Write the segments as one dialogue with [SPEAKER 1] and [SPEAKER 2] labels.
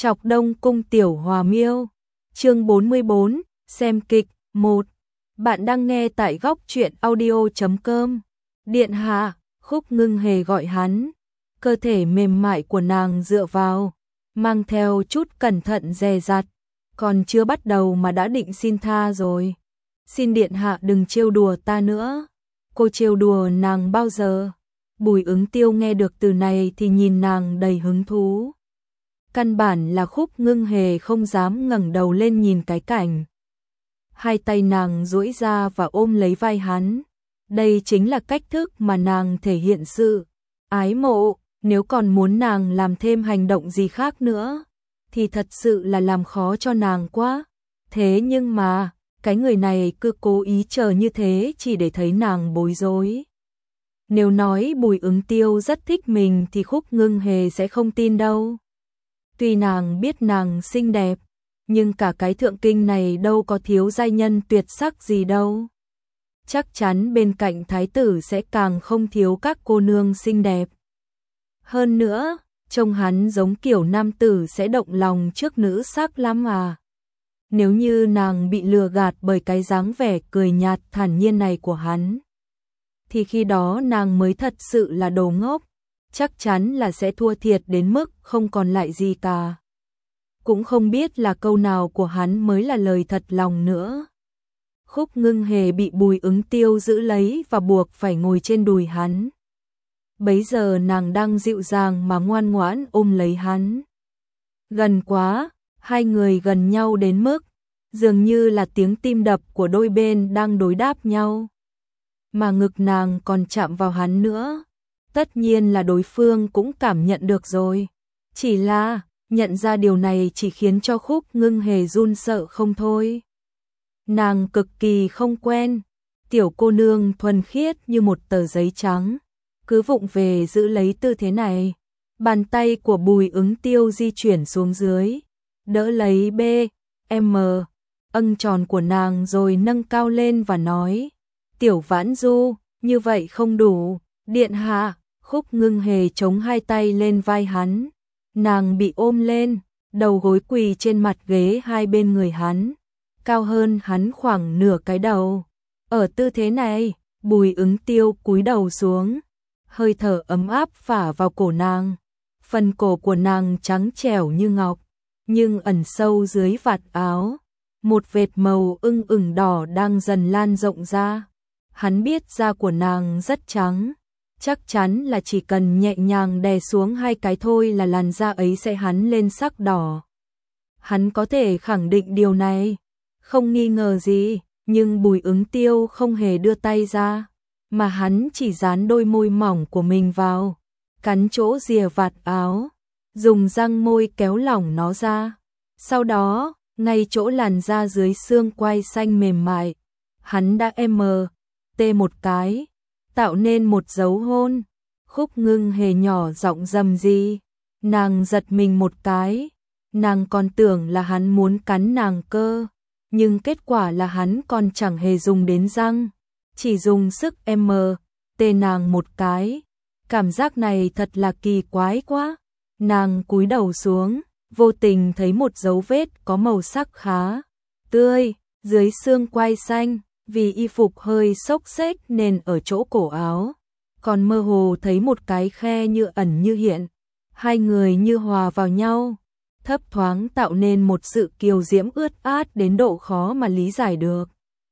[SPEAKER 1] Trọc Đông Cung Tiểu Hòa Miêu, chương 44, xem kịch 1. Bạn đang nghe tại góc truyện audio.com. Điện hạ, Khúc Ngưng Hề gọi hắn. Cơ thể mềm mại của nàng dựa vào, mang theo chút cẩn thận dè dặt. Còn chưa bắt đầu mà đã định xin tha rồi. Xin điện hạ đừng trêu đùa ta nữa. Cô trêu đùa nàng bao giờ? Bùi Ứng Tiêu nghe được từ này thì nhìn nàng đầy hứng thú. Căn bản là Khúc Ngưng Hề không dám ngẩng đầu lên nhìn cái cảnh. Hai tay nàng duỗi ra và ôm lấy vai hắn. Đây chính là cách thức mà nàng thể hiện sự ái mộ. Nếu còn muốn nàng làm thêm hành động gì khác nữa thì thật sự là làm khó cho nàng quá. Thế nhưng mà cái người này cứ cố ý chờ như thế chỉ để thấy nàng bối rối. Nếu nói Bùi Ứng Tiêu rất thích mình thì Khúc Ngưng Hề sẽ không tin đâu. Tuy nàng biết nàng xinh đẹp, nhưng cả cái thượng kinh này đâu có thiếu giai nhân tuyệt sắc gì đâu. Chắc chắn bên cạnh thái tử sẽ càng không thiếu các cô nương xinh đẹp. Hơn nữa, trông hắn giống kiểu nam tử sẽ động lòng trước nữ sắc lắm à. Nếu như nàng bị lừa gạt bởi cái dáng vẻ cười nhạt thản nhiên này của hắn, thì khi đó nàng mới thật sự là đồ ngốc, chắc chắn là sẽ thua thiệt đến mức không còn lại gì cả. Cũng không biết là câu nào của hắn mới là lời thật lòng nữa. Khúc Ngưng Hề bị Bùi Ứng Tiêu giữ lấy và buộc phải ngồi trên đùi hắn. Bấy giờ nàng đang dịu dàng mà ngoan ngoãn ôm lấy hắn. Gần quá, hai người gần nhau đến mức dường như là tiếng tim đập của đôi bên đang đối đáp nhau. Mà ngực nàng còn chạm vào hắn nữa. Tất nhiên là đối phương cũng cảm nhận được rồi. Chỉ là nhận ra điều này chỉ khiến cho Khúc Ngưng Hề run sợ không thôi. Nàng cực kỳ không quen. Tiểu cô nương thuần khiết như một tờ giấy trắng, cứ vụng về giữ lấy tư thế này. Bàn tay của Bùi Ứng Tiêu di chuyển xuống dưới, đỡ lấy M âng tròn của nàng rồi nâng cao lên và nói: Tiểu Vãn Du, như vậy không đủ. Điện hạ. Khúc Ngưng Hề chống hai tay lên vai hắn. Nàng bị ôm lên, đầu gối quỳ trên mặt ghế hai bên người hắn, cao hơn hắn khoảng nửa cái đầu. Ở tư thế này, Bùi Ứng Tiêu cúi đầu xuống, hơi thở ấm áp phả vào cổ nàng. Phần cổ của nàng trắng trẻo như ngọc, nhưng ẩn sâu dưới vạt áo một vệt màu ửng đỏ đang dần lan rộng ra. Hắn biết da của nàng rất trắng, chắc chắn là chỉ cần nhẹ nhàng đè xuống hai cái thôi là làn da ấy sẽ hắn lên sắc đỏ. Hắn có thể khẳng định điều này, không nghi ngờ gì, nhưng Bùi Ứng Tiêu không hề đưa tay ra, mà hắn chỉ dán đôi môi mỏng của mình vào, cắn chỗ rìa vạt áo, dùng răng môi kéo lỏng nó ra. Sau đó, ngay chỗ làn da dưới xương quai xanh mềm mại, hắn đã tê một cái, tạo nên một dấu hôn. Khúc Ngưng Hề nhỏ giọng rầm rì, nàng giật mình một cái, nàng còn tưởng là hắn muốn cắn nàng cơ, nhưng kết quả là hắn còn chẳng hề dùng đến răng, chỉ dùng sức tê nàng một cái. Cảm giác này thật là kỳ quái quá. Nàng cúi đầu xuống, vô tình thấy một dấu vết có màu sắc khá tươi dưới xương quai xanh. Vì y phục hơi xốc xếch nên ở chỗ cổ áo còn mơ hồ thấy một cái khe như ẩn như hiện. Hai người như hòa vào nhau, thấp thoáng tạo nên một sự kiều diễm ướt át đến độ khó mà lý giải được.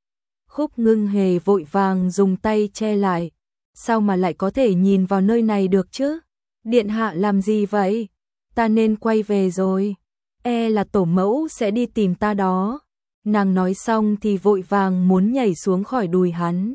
[SPEAKER 1] Khúc Ngưng Hề vội vàng dùng tay che lại. Sao mà lại có thể nhìn vào nơi này được chứ? Điện hạ làm gì vậy? Ta nên quay về rồi. Là tổ mẫu sẽ đi tìm ta đó. Nàng nói xong thì vội vàng muốn nhảy xuống khỏi đùi hắn.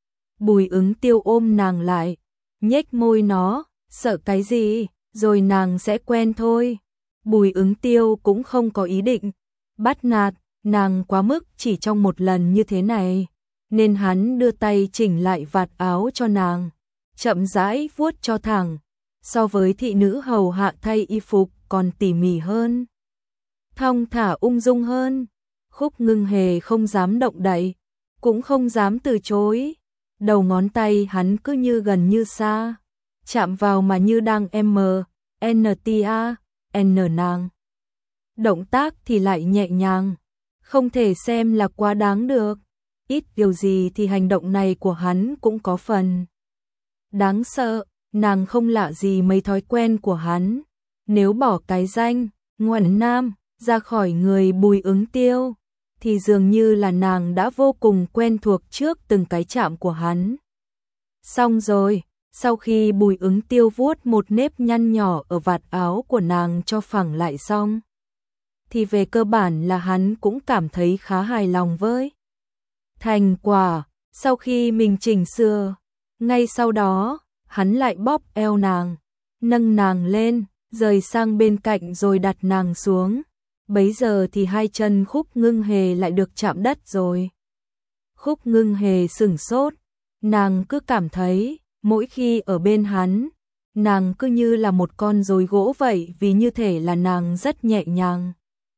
[SPEAKER 1] Bùi Ứng Tiêu ôm nàng lại, nhếch môi nó: sợ cái gì, rồi nàng sẽ quen thôi. Bùi Ứng Tiêu cũng không có ý định bắt nạt nàng quá mức chỉ trong một lần như thế này, nên hắn đưa tay chỉnh lại vạt áo cho nàng, chậm rãi vuốt cho thẳng. So với thị nữ hầu hạ thay y phục còn tỉ mỉ hơn, thong thả ung dung hơn. Khúc Ngưng Hề không dám động đậy, cũng không dám từ chối. Đầu ngón tay hắn cứ như gần như xa, chạm vào mà như đang nàng. động tác thì lại nhẹ nhàng, không thể xem là quá đáng được. Ít điều gì thì hành động này của hắn cũng có phần đáng sợ, nàng không lạ gì mấy thói quen của hắn. Nếu bỏ cái danh Ngoản Nam ra khỏi người Bùi Ứng Tiêu, thì dường như là nàng đã vô cùng quen thuộc trước từng cái chạm của hắn. Xong rồi, sau khi Bùi Ứng Tiêu vuốt một nếp nhăn nhỏ ở vạt áo của nàng cho phẳng lại xong, thì về cơ bản là hắn cũng cảm thấy khá hài lòng với thành quả. Sau khi mình chỉnh sửa, ngay sau đó, hắn lại bóp eo nàng, nâng nàng lên, rời sang bên cạnh rồi đặt nàng xuống. Bấy giờ thì hai chân Khúc Ngưng Hề lại được chạm đất rồi. Khúc Ngưng Hề sửng sốt, nàng cứ cảm thấy, mỗi khi ở bên hắn, nàng cứ như là một con rối gỗ vậy, vì như thể là nàng rất nhẹ nhàng.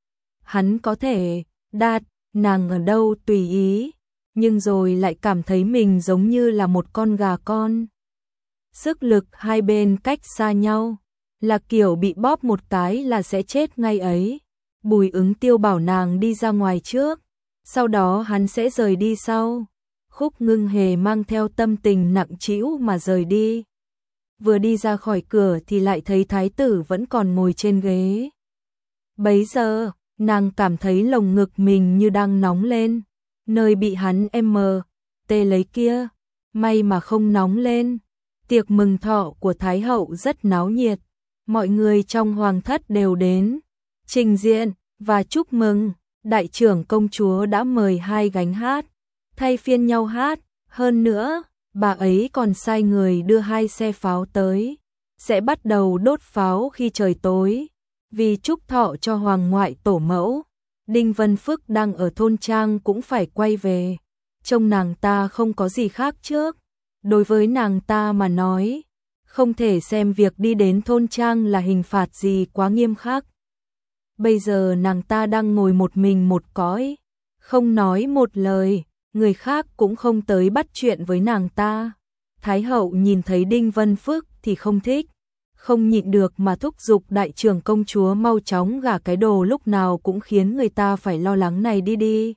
[SPEAKER 1] Hắn có thể đặt nàng ở đâu tùy ý, nhưng rồi lại cảm thấy mình giống như là một con gà con. Sức lực hai bên cách xa nhau, là kiểu bị bóp một cái là sẽ chết ngay ấy. Bùi Ứng Tiêu bảo nàng đi ra ngoài trước, sau đó hắn sẽ rời đi sau. Khúc Ngưng Hề mang theo tâm tình nặng trĩu mà rời đi. Vừa đi ra khỏi cửa thì lại thấy thái tử vẫn còn ngồi trên ghế. Bấy giờ, nàng cảm thấy lồng ngực mình như đang nóng lên, nơi bị hắn tê lấy kia, may mà không nóng lên. Tiệc mừng thọ của Thái hậu rất náo nhiệt, mọi người trong hoàng thất đều đến trình diện và chúc mừng. Đại trưởng công chúa đã mời hai gánh hát, thay phiên nhau hát, hơn nữa, bà ấy còn sai người đưa hai xe pháo tới, sẽ bắt đầu đốt pháo khi trời tối, vì chúc thọ cho hoàng ngoại tổ mẫu. Đinh Vân Phức đang ở thôn trang cũng phải quay về, trông nàng ta không có gì khác trước. Đối với nàng ta mà nói, không thể xem việc đi đến thôn trang là hình phạt gì quá nghiêm khắc. Bây giờ nàng ta đang ngồi một mình một cõi, không nói một lời, người khác cũng không tới bắt chuyện với nàng ta. Thái hậu nhìn thấy Đinh Vân Phức thì không thích, không nhịn được mà thúc giục đại trưởng công chúa mau chóng gả cái đồ lúc nào cũng khiến người ta phải lo lắng này đi đi.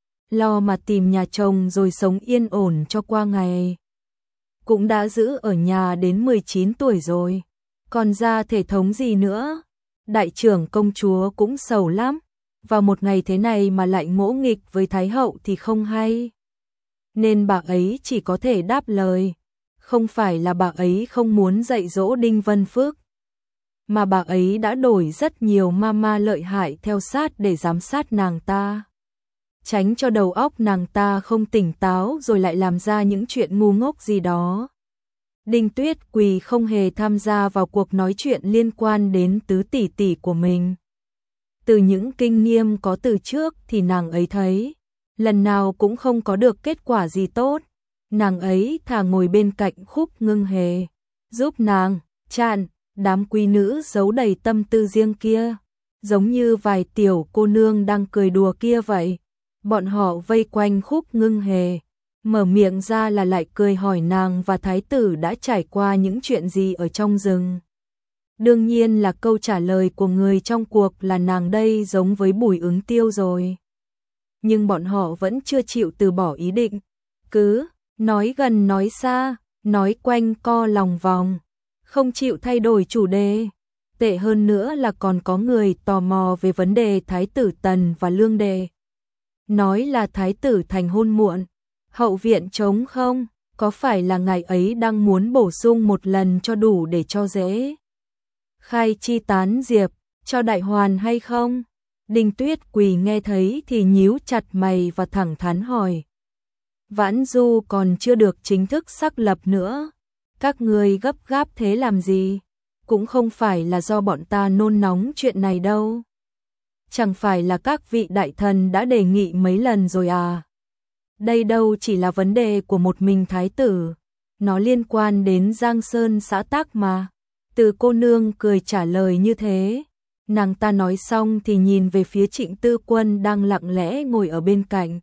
[SPEAKER 1] Lo mà tìm nhà chồng rồi sống yên ổn cho qua ngày. Cũng đã giữ ở nhà đến 19 tuổi rồi, còn ra thể thống gì nữa. Đại trưởng công chúa cũng sầu lắm, vào một ngày thế này mà lại ngỗ nghịch với Thái hậu thì không hay. Nên bà ấy chỉ có thể đáp lời, không phải là bà ấy không muốn dạy dỗ Đinh Vân Phước, mà bà ấy đã đổi rất nhiều mama lợi hại theo sát để giám sát nàng ta, tránh cho đầu óc nàng ta không tỉnh táo rồi lại làm ra những chuyện ngu ngốc gì đó. Đinh Tuyết Quỳ không hề tham gia vào cuộc nói chuyện liên quan đến tứ tỷ tỷ của mình. Từ những kinh nghiệm có từ trước thì nàng ấy thấy, lần nào cũng không có được kết quả gì tốt. Nàng ấy thà ngồi bên cạnh Khúc Ngưng Hề, giúp nàng chặn đám quý nữ giấu đầy tâm tư riêng kia, giống như vài tiểu cô nương đang cười đùa kia vậy. Bọn họ vây quanh Khúc Ngưng Hề, mở miệng ra là lại cười hỏi nàng và thái tử đã trải qua những chuyện gì ở trong rừng. Đương nhiên là câu trả lời của người trong cuộc là nàng đây giống với Bùi Ứng Tiêu rồi. Nhưng bọn họ vẫn chưa chịu từ bỏ ý định, cứ nói gần nói xa, nói quanh co lòng vòng, không chịu thay đổi chủ đề. Tệ hơn nữa là còn có người tò mò về vấn đề thái tử Tần và Lương Đề. Nói là thái tử thành hôn muộn, hậu viện trống không, có phải là ngài ấy đang muốn bổ sung một lần cho đủ để cho dễ khai chi tán diệp cho đại hoàn hay không? Đinh Tuyết Quỳ nghe thấy thì nhíu chặt mày và thẳng thắn hỏi. Vãn Du còn chưa được chính thức xác lập nữa, các ngươi gấp gáp thế làm gì? Cũng không phải là do bọn ta nôn nóng chuyện này đâu. Chẳng phải là các vị đại thần đã đề nghị mấy lần rồi à? Đây đâu chỉ là vấn đề của một mình thái tử, nó liên quan đến Giang Sơn xã tắc mà. Từ cô nương cười trả lời như thế. Nàng ta nói xong thì nhìn về phía Trịnh Tư Quân đang lặng lẽ ngồi ở bên cạnh.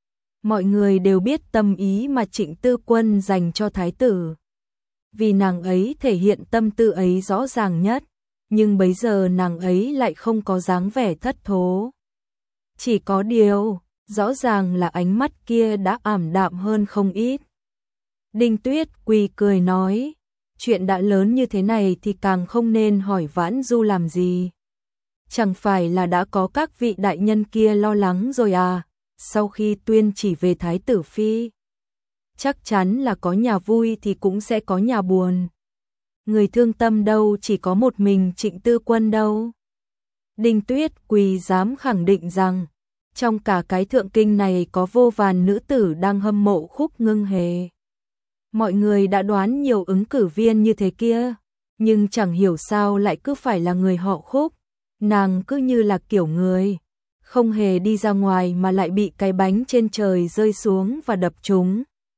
[SPEAKER 1] Mọi người đều biết tâm ý mà Trịnh Tư Quân dành cho thái tử, vì nàng ấy thể hiện tâm tư ấy rõ ràng nhất. nhưng bấy giờ nàng ấy lại không có dáng vẻ thất thố. Chỉ có điều, rõ ràng là ánh mắt kia đã ảm đạm hơn không ít. Đinh Tuyết Quỳ cười nói, chuyện đã lớn như thế này thì càng không nên hỏi Vãn Du làm gì. Chẳng phải là đã có các vị đại nhân kia lo lắng rồi à, sau khi tuyên chỉ về Thái tử Phi. Chắc chắn là có nhà vui thì cũng sẽ có nhà buồn. Người thương tâm đâu chỉ có một mình Trịnh Tư Quân đâu. Đinh Tuyết Quỳ dám khẳng định rằng, trong cả cái thượng kinh này có vô vàn nữ tử đang hâm mộ Khúc Ngưng Hề. Mọi người đã đoán nhiều ứng cử viên như thế kia, nhưng chẳng hiểu sao lại cứ phải là người họ Khúc. Nàng cứ như là kiểu người không hề đi ra ngoài mà lại bị cái bánh trên trời rơi xuống và đập trúng.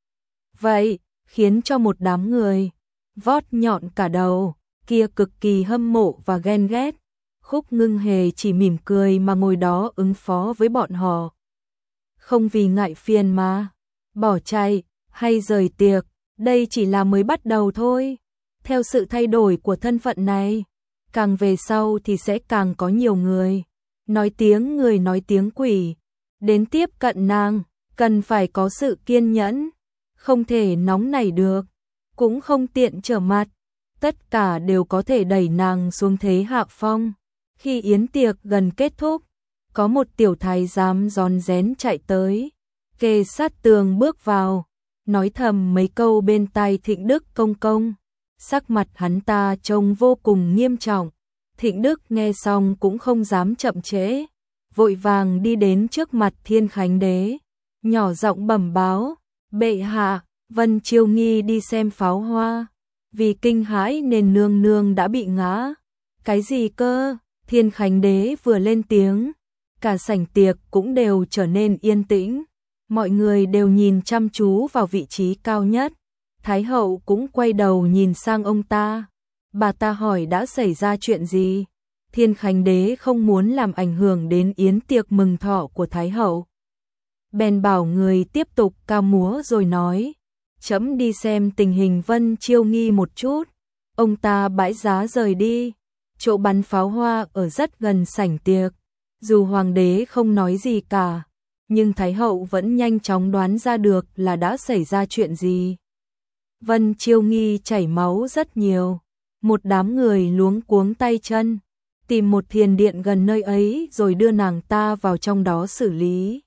[SPEAKER 1] Vậy, khiến cho một đám người vót nhọn cả đầu kia cực kỳ hâm mộ và ghen ghét. Khúc Ngưng Hề chỉ mỉm cười mà ngồi đó ứng phó với bọn họ. Không vì ngại phiền mà bỏ chạy hay rời tiệc, đây chỉ là mới bắt đầu thôi. Theo sự thay đổi của thân phận này, càng về sau thì sẽ càng có nhiều người nói tiếng quỷ đến tiếp cận nàng, cần phải có sự kiên nhẫn, không thể nóng nảy được, cũng không tiện trở mặt, tất cả đều có thể đẩy nàng xuống thế hạ phong. Khi yến tiệc gần kết thúc, có một tiểu thái giám rón rén chạy tới, kề sát tường bước vào, nói thầm mấy câu bên tai Thịnh Đức công công. Sắc mặt hắn ta trông vô cùng nghiêm trọng. Thịnh Đức nghe xong cũng không dám chậm trễ, vội vàng đi đến trước mặt Thiên Khánh Đế, nhỏ giọng bẩm báo, bệ hạ, Vân Chiêu Nghi đi xem pháo hoa, vì kinh hãi nên nương nương đã bị ngã. Cái gì cơ? Thiên Khánh Đế vừa lên tiếng, cả sảnh tiệc cũng đều trở nên yên tĩnh, mọi người đều nhìn chăm chú vào vị trí cao nhất. Thái hậu cũng quay đầu nhìn sang ông ta. Bà ta hỏi đã xảy ra chuyện gì? Thiên Khánh Đế không muốn làm ảnh hưởng đến yến tiệc mừng thọ của Thái hậu, bèn bảo người tiếp tục ca múa rồi nói, trẫm đi xem tình hình Vân Chiêu Nghi một chút. Ông ta bãi giá rời đi, chỗ bắn pháo hoa ở rất gần sảnh tiệc. Dù hoàng đế không nói gì cả, nhưng Thái hậu vẫn nhanh chóng đoán ra được là đã xảy ra chuyện gì. Vân Chiêu Nghi chảy máu rất nhiều, một đám người luống cuống tay chân, tìm một thiền điện gần nơi ấy rồi đưa nàng ta vào trong đó xử lý.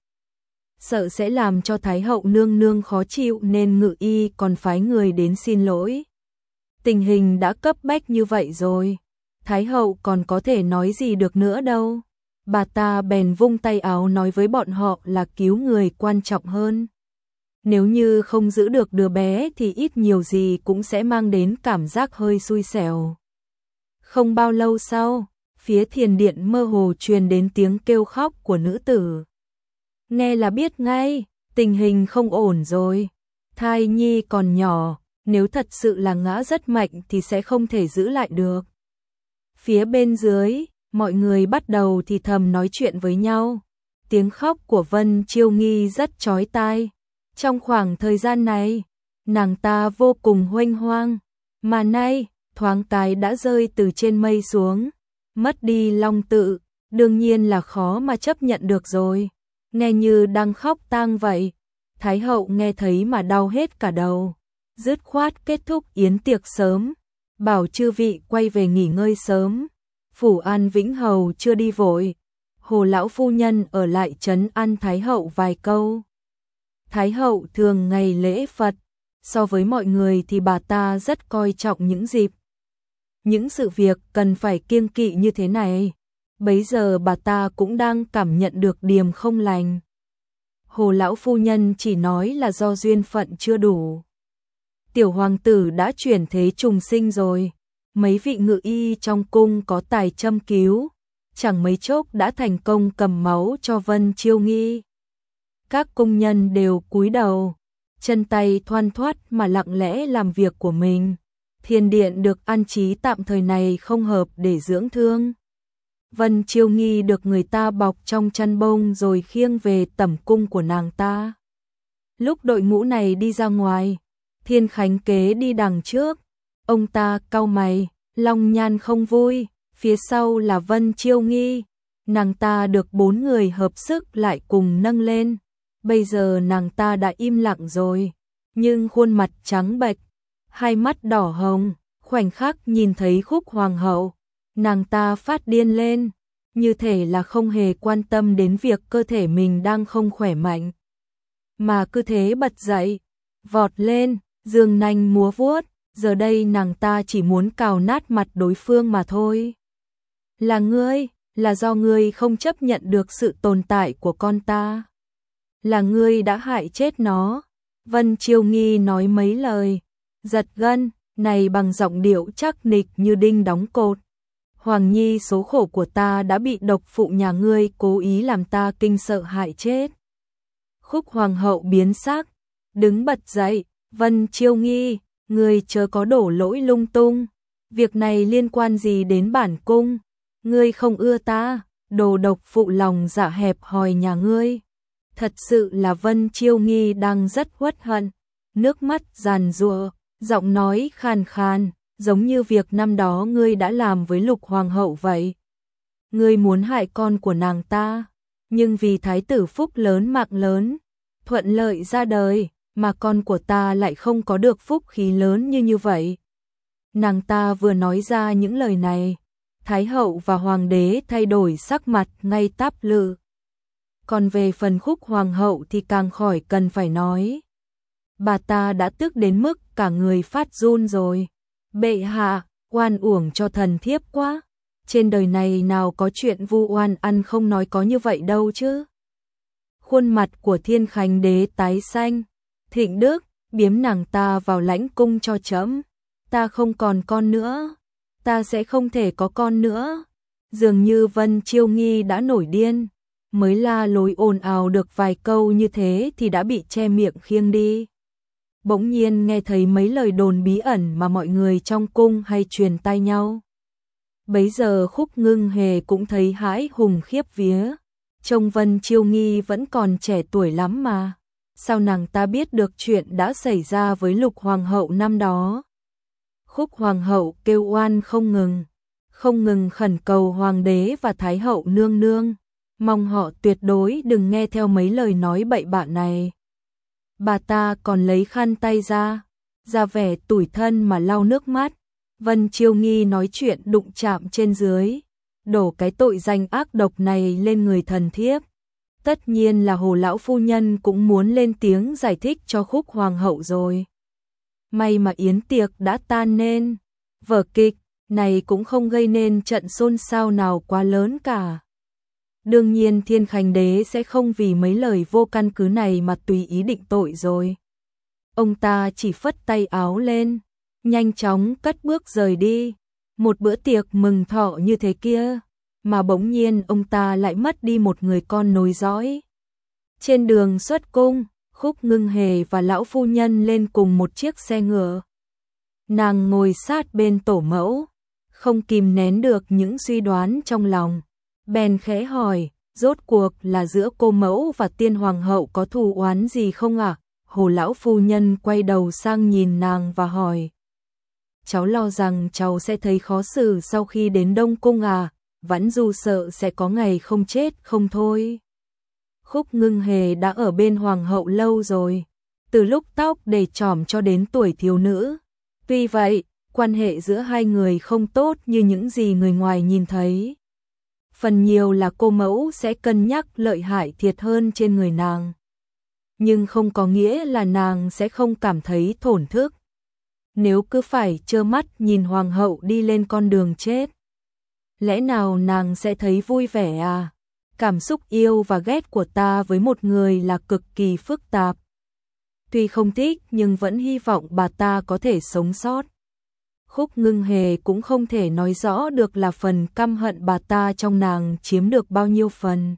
[SPEAKER 1] Sợ sẽ làm cho Thái hậu nương nương khó chịu nên Ngự Y còn phái người đến xin lỗi. Tình hình đã cấp bách như vậy rồi, Thái hậu còn có thể nói gì được nữa đâu. Bà ta bèn vung tay áo nói với bọn họ là cứu người quan trọng hơn. Nếu như không giữ được đứa bé thì ít nhiều gì cũng sẽ mang đến cảm giác hơi xui xẻo. Không bao lâu sau, phía thiền điện mơ hồ truyền đến tiếng kêu khóc của nữ tử. Nghe là biết ngay, tình hình không ổn rồi. Thai nhi còn nhỏ, nếu thật sự là ngã rất mạnh thì sẽ không thể giữ lại được. Phía bên dưới, mọi người bắt đầu thì thầm nói chuyện với nhau. Tiếng khóc của Vân Chiêu Nghi rất chói tai. Trong khoảng thời gian này, nàng ta vô cùng huênh hoang, mà nay, thoáng cái đã rơi từ trên mây xuống, mất đi long tự, đương nhiên là khó mà chấp nhận được rồi. Nghe như đang khóc tang vậy, Thái hậu nghe thấy mà đau hết cả đầu, dứt khoát kết thúc yến tiệc sớm, bảo chư vị quay về nghỉ ngơi sớm. Phủ An Vĩnh Hầu chưa đi vội, Hồ lão phu nhân ở lại trấn an Thái hậu vài câu. Thái hậu thường ngày lễ Phật, so với mọi người thì bà ta rất coi trọng những sự việc cần phải kiêng kỵ như thế này. Bấy giờ bà ta cũng đang cảm nhận được điềm không lành. Hồ lão phu nhân chỉ nói là do duyên phận chưa đủ. Tiểu hoàng tử đã chuyển thế trùng sinh rồi, mấy vị ngự y trong cung có tài châm cứu, chẳng mấy chốc đã thành công cầm máu cho Vân Chiêu Nghi. Các cung nhân đều cúi đầu, chân tay thoăn thoắt mà lặng lẽ làm việc của mình. Thiền điện được an trí tạm thời này không hợp để dưỡng thương. Vân Chiêu Nghi được người ta bọc trong chăn bông rồi khiêng về tẩm cung của nàng ta. Lúc đội ngũ này đi ra ngoài, Thiên Khánh Kế đi đằng trước. Ông ta cau mày, long nhan không vui, phía sau là Vân Chiêu Nghi, nàng ta được 4 người hợp sức lại cùng nâng lên. Bây giờ nàng ta đã im lặng rồi, nhưng khuôn mặt trắng bệch, hai mắt đỏ hồng, khoảnh khắc nhìn thấy Khúc Hoàng hậu, nàng ta phát điên lên, như thể là không hề quan tâm đến việc cơ thể mình đang không khỏe mạnh, mà cứ thế bật dậy, vọt lên, giương nanh múa vuốt, giờ đây nàng ta chỉ muốn cào nát mặt đối phương mà thôi. Là ngươi, là do ngươi không chấp nhận được sự tồn tại của con ta. Là ngươi đã hại chết nó. Vân Chiêu Nghi nói mấy lời, giật gân, này bằng giọng điệu chắc nịch như đinh đóng cột. Hoàng Nhi, số khổ của ta đã bị độc phụ nhà ngươi cố ý làm ta kinh sợ hại chết. Khúc Hoàng hậu biến sắc, đứng bật dậy, Vân Chiêu Nghi, ngươi chớ có đổ lỗi lung tung. Việc này liên quan gì đến bản cung? Ngươi không ưa ta, đồ độc phụ lòng dạ hẹp hòi nhà ngươi. Thật sự là Vân Chiêu Nghi đang rất uất hận, nước mắt giàn giụa, giọng nói khàn khàn, giống như việc năm đó ngươi đã làm với Lục Hoàng hậu vậy. Ngươi muốn hại con của nàng ta, nhưng vì thái tử phúc lớn mạng lớn, thuận lợi ra đời, mà con của ta lại không có được phúc khí lớn như vậy. Nàng ta vừa nói ra những lời này, Thái hậu và Hoàng đế thay đổi sắc mặt ngay táp lự. Còn về phần Khúc Hoàng hậu thì càng khỏi cần phải nói. Bà ta đã tức đến mức cả người phát run rồi. Bệ hạ, oan uổng cho thần thiếp quá. Trên đời này nào có chuyện vu oan ăn không nói có như vậy đâu chứ. Khuôn mặt của Thiên Khánh đế tái xanh. Thịnh Đức, biếm nàng ta vào lãnh cung cho trẫm. Ta không còn con nữa. Ta sẽ không thể có con nữa. Dường như Vân Chiêu Nghi đã nổi điên. Mới la lối ồn ào được vài câu như thế thì đã bị che miệng khiêng đi. Bỗng nhiên nghe thấy mấy lời đồn bí ẩn mà mọi người trong cung hay truyền tai nhau. Bấy giờ Khúc Ngưng Hề cũng thấy hãi hùng khiếp vía. Trông Vân Chiêu Nghi vẫn còn trẻ tuổi lắm mà. Sao nàng ta biết được chuyện đã xảy ra với Lục Hoàng hậu năm đó? Khúc Hoàng hậu kêu oan không ngừng khẩn cầu Hoàng đế và Thái hậu nương nương, mong họ tuyệt đối đừng nghe theo mấy lời nói bậy bạ này. Bà ta còn lấy khăn tay ra vẻ tủi thân mà lau nước mắt. Vân Chiêu Nghi nói chuyện đụng chạm trên dưới, đổ cái tội danh ác độc này lên người thần thiếp. Tất nhiên là Hồ lão phu nhân cũng muốn lên tiếng giải thích cho Khúc Hoàng hậu rồi. May mà yến tiệc đã tan nên, vở kịch này cũng không gây nên trận xôn xao nào quá lớn cả. Đương nhiên Thiên Khánh đế sẽ không vì mấy lời vô căn cứ này mà tùy ý định tội rồi. Ông ta chỉ phất tay áo lên, nhanh chóng cất bước rời đi. Một bữa tiệc mừng thọ như thế kia, mà bỗng nhiên ông ta lại mất đi một người con nối dõi. Trên đường xuất cung, Khúc Ngưng Hề và lão phu nhân lên cùng một chiếc xe ngựa. Nàng ngồi sát bên tổ mẫu, không kìm nén được những suy đoán trong lòng. Bèn khẽ hỏi, rốt cuộc là giữa cô mẫu và Tiên Hoàng hậu có thù oán gì không ạ? Hồ lão phu nhân quay đầu sang nhìn nàng và hỏi. Cháu lo rằng cháu sẽ thấy khó xử sau khi đến Đông Cung à, vẫn dù sợ sẽ có ngày không chết không thôi. Khúc Ngưng Hề đã ở bên Hoàng hậu lâu rồi, từ lúc tóc để chỏm cho đến tuổi thiếu nữ. Tuy vậy, quan hệ giữa hai người không tốt như những gì người ngoài nhìn thấy. Phần nhiều là cô mẫu sẽ cân nhắc lợi hại thiệt hơn trên người nàng. Nhưng không có nghĩa là nàng sẽ không cảm thấy thổn thức. Nếu cứ phải trơ mắt nhìn Hoàng hậu đi lên con đường chết, lẽ nào nàng sẽ thấy vui vẻ à? Cảm xúc yêu và ghét của ta với một người là cực kỳ phức tạp. Tuy không thích nhưng vẫn hy vọng bà ta có thể sống sót. Khúc Ngưng Hề cũng không thể nói rõ được là phần căm hận bà ta trong nàng chiếm được bao nhiêu phần.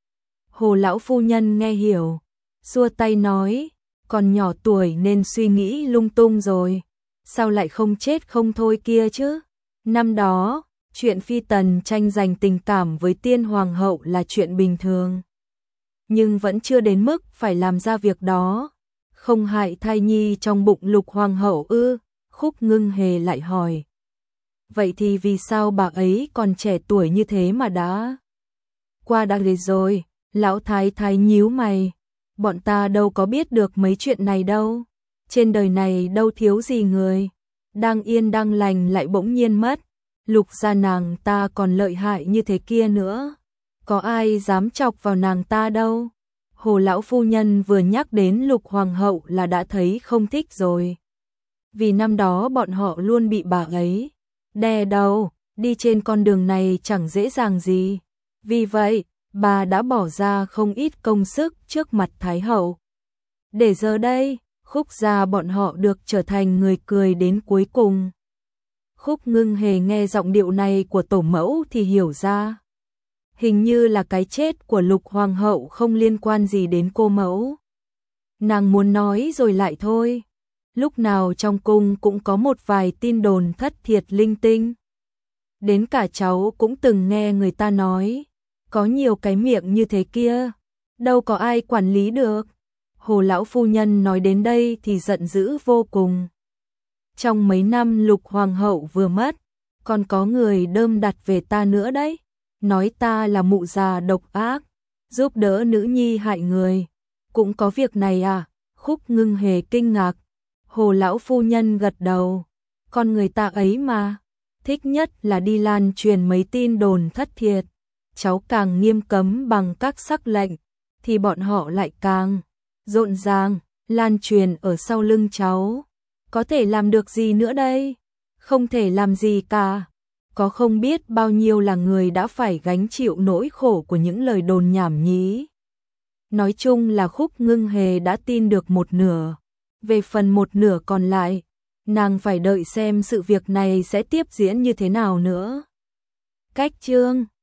[SPEAKER 1] Hồ lão phu nhân nghe hiểu, xua tay nói, còn nhỏ tuổi nên suy nghĩ lung tung rồi, sao lại không chết không thôi kia chứ? Năm đó, chuyện Phi Tần tranh giành tình cảm với Tiên Hoàng hậu là chuyện bình thường. Nhưng vẫn chưa đến mức phải làm ra việc đó. Không hại thai nhi trong bụng Lục Hoàng hậu ư? Khúc Ngưng Hề lại hỏi. vậy thì vì sao bà ấy còn trẻ tuổi như thế mà đã qua đặc biệt rồi? Lão thái thái nhíu mày, bọn ta đâu có biết được mấy chuyện này đâu. Trên đời này đâu thiếu gì người đang yên đang lành lại bỗng nhiên mất. Lục gia nàng ta còn lợi hại như thế kia nữa, có ai dám chọc vào nàng ta đâu. Hồ lão phu nhân vừa nhắc đến Lục hoàng hậu là đã thấy không thích rồi. Vì năm đó bọn họ luôn bị bà ấy đè đầu, đi trên con đường này chẳng dễ dàng gì. Vì vậy, bà đã bỏ ra không ít công sức trước mặt Thái hậu. Để giờ đây, Khúc gia bọn họ được trở thành người cười đến cuối cùng. Khúc Ngưng Hề nghe giọng điệu này của tổ mẫu thì hiểu ra. Hình như là cái chết của Lục hoàng hậu không liên quan gì đến cô mẫu. Nàng muốn nói rồi lại thôi. Lúc nào trong cung cũng có một vài tin đồn thất thiệt linh tinh. Đến cả cháu cũng từng nghe người ta nói, có nhiều cái miệng như thế kia, đâu có ai quản lý được. Hồ lão phu nhân nói đến đây thì giận dữ vô cùng. Trong mấy năm Lục hoàng hậu vừa mất, còn có người đơm đặt về ta nữa đấy, nói ta là mụ già độc ác, giúp đỡ nữ nhi hại người. Cũng có việc này à? Khúc Ngưng Hề kinh ngạc. Hồ lão phu nhân gật đầu, con người ta ấy mà, thích nhất là đi lan truyền mấy tin đồn thất thiệt. Cháu càng nghiêm cấm bằng các sắc lệnh, thì bọn họ lại càng rộn ràng lan truyền ở sau lưng cháu. Có thể làm được gì nữa đây? Không thể làm gì cả. Có không biết bao nhiêu là người đã phải gánh chịu nỗi khổ của những lời đồn nhảm nhí. Nói chung là Khúc Ngưng Hề đã tin được một nửa. Về phần một nửa còn lại, nàng phải đợi xem sự việc này sẽ tiếp diễn như thế nào nữa. Cách chương